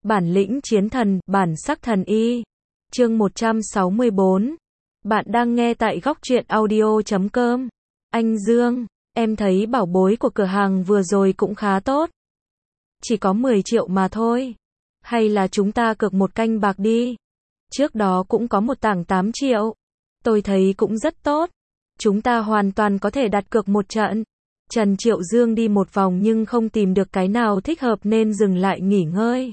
Bản lĩnh chiến thần, bản sắc thần y. Chương 164. Bạn đang nghe tại góc truyện audio.com. Anh Dương, em thấy bảo bối của cửa hàng vừa rồi cũng khá tốt. Chỉ có 10 triệu mà thôi. Hay là chúng ta cược một canh bạc đi. Trước đó cũng có một tảng 8 triệu. Tôi thấy cũng rất tốt. Chúng ta hoàn toàn có thể đặt cược một trận. Trần Triệu Dương đi một vòng nhưng không tìm được cái nào thích hợp nên dừng lại nghỉ ngơi.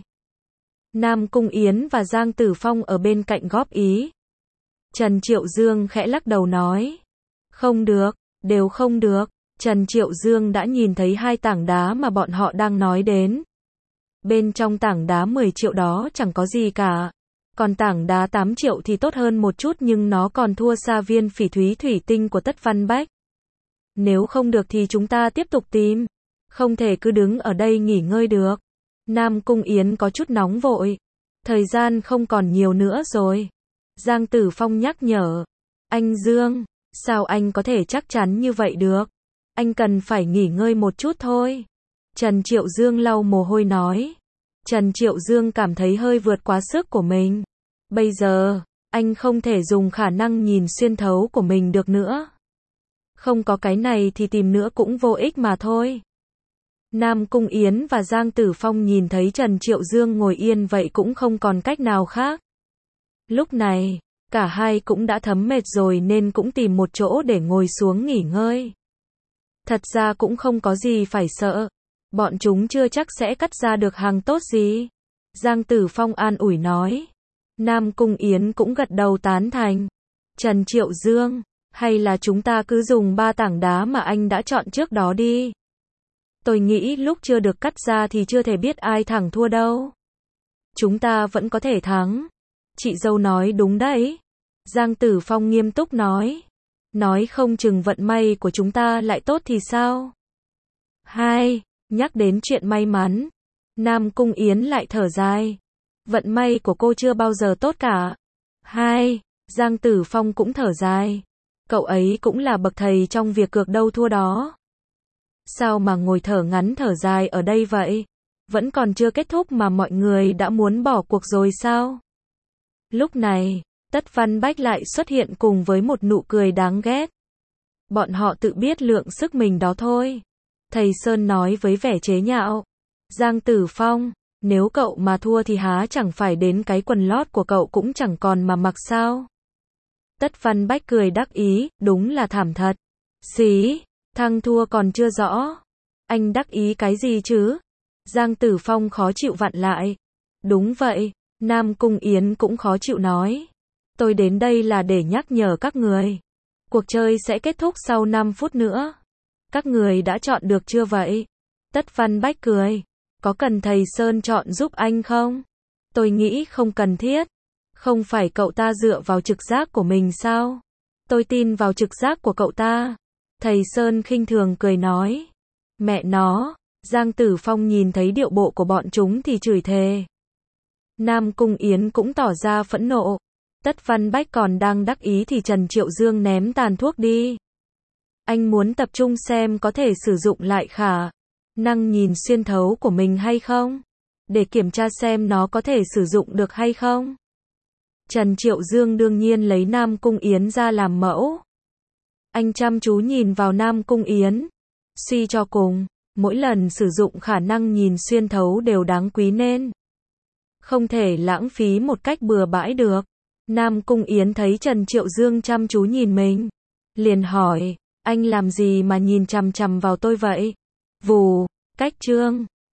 Nam Cung Yến và Giang Tử Phong ở bên cạnh góp ý. Trần Triệu Dương khẽ lắc đầu nói. Không được, đều không được. Trần Triệu Dương đã nhìn thấy hai tảng đá mà bọn họ đang nói đến. Bên trong tảng đá 10 triệu đó chẳng có gì cả. Còn tảng đá 8 triệu thì tốt hơn một chút nhưng nó còn thua xa viên phỉ thúy thủy tinh của Tất Văn Bách. Nếu không được thì chúng ta tiếp tục tìm. Không thể cứ đứng ở đây nghỉ ngơi được. Nam Cung Yến có chút nóng vội. Thời gian không còn nhiều nữa rồi. Giang Tử Phong nhắc nhở. Anh Dương, sao anh có thể chắc chắn như vậy được? Anh cần phải nghỉ ngơi một chút thôi. Trần Triệu Dương lau mồ hôi nói. Trần Triệu Dương cảm thấy hơi vượt quá sức của mình. Bây giờ, anh không thể dùng khả năng nhìn xuyên thấu của mình được nữa. Không có cái này thì tìm nữa cũng vô ích mà thôi. Nam Cung Yến và Giang Tử Phong nhìn thấy Trần Triệu Dương ngồi yên vậy cũng không còn cách nào khác. Lúc này, cả hai cũng đã thấm mệt rồi nên cũng tìm một chỗ để ngồi xuống nghỉ ngơi. Thật ra cũng không có gì phải sợ. Bọn chúng chưa chắc sẽ cắt ra được hàng tốt gì. Giang Tử Phong an ủi nói. Nam Cung Yến cũng gật đầu tán thành. Trần Triệu Dương, hay là chúng ta cứ dùng 3 tảng đá mà anh đã chọn trước đó đi. Tôi nghĩ lúc chưa được cắt ra thì chưa thể biết ai thắng thua đâu. Chúng ta vẫn có thể thắng. Chị dâu nói đúng đấy. Giang Tử Phong nghiêm túc nói. Nói không chừng vận may của chúng ta lại tốt thì sao? Nhắc đến chuyện may mắn. Nam Cung Yến lại thở dài. Vận may của cô chưa bao giờ tốt cả. Giang Tử Phong cũng thở dài. Cậu ấy cũng là bậc thầy trong việc cược đâu thua đó. Sao mà ngồi thở ngắn thở dài ở đây vậy? Vẫn còn chưa kết thúc mà mọi người đã muốn bỏ cuộc rồi sao? Lúc này, Tất Văn Bách lại xuất hiện cùng với một nụ cười đáng ghét. Bọn họ tự biết lượng sức mình đó thôi. Thầy Sơn nói với vẻ chế nhạo. Giang Tử Phong, nếu cậu mà thua thì há chẳng phải đến cái quần lót của cậu cũng chẳng còn mà mặc sao? Tất Văn Bách cười đắc ý, đúng là thảm thật. Xí, thắng thua còn chưa rõ. Anh đắc ý cái gì chứ? Giang Tử Phong khó chịu vặn lại. Đúng vậy, Nam Cung Yến cũng khó chịu nói. Tôi đến đây là để nhắc nhở các người. Cuộc chơi sẽ kết thúc sau 5 phút nữa. Các người đã chọn được chưa vậy? Tất Văn Bách cười. Có cần thầy Sơn chọn giúp anh không? Tôi nghĩ không cần thiết. Không phải cậu ta dựa vào trực giác của mình sao? Tôi tin vào trực giác của cậu ta. Thầy Sơn khinh thường cười nói. Mẹ nó, Giang Tử Phong nhìn thấy điệu bộ của bọn chúng thì chửi thề. Nam Cung Yến cũng tỏ ra phẫn nộ. Tất Văn Bách còn đang đắc ý thì Trần Triệu Dương ném tàn thuốc đi. Anh muốn tập trung xem có thể sử dụng lại khả năng nhìn xuyên thấu của mình hay không? Để kiểm tra xem nó có thể sử dụng được hay không? Trần Triệu Dương đương nhiên lấy Nam Cung Yến ra làm mẫu. Anh chăm chú nhìn vào Nam Cung Yến. Suy cho cùng, mỗi lần sử dụng khả năng nhìn xuyên thấu đều đáng quý nên không thể lãng phí một cách bừa bãi được. Nam Cung Yến thấy Trần Triệu Dương chăm chú nhìn mình. Liền hỏi, anh làm gì mà nhìn chằm chằm vào tôi vậy? Vù, cách trương.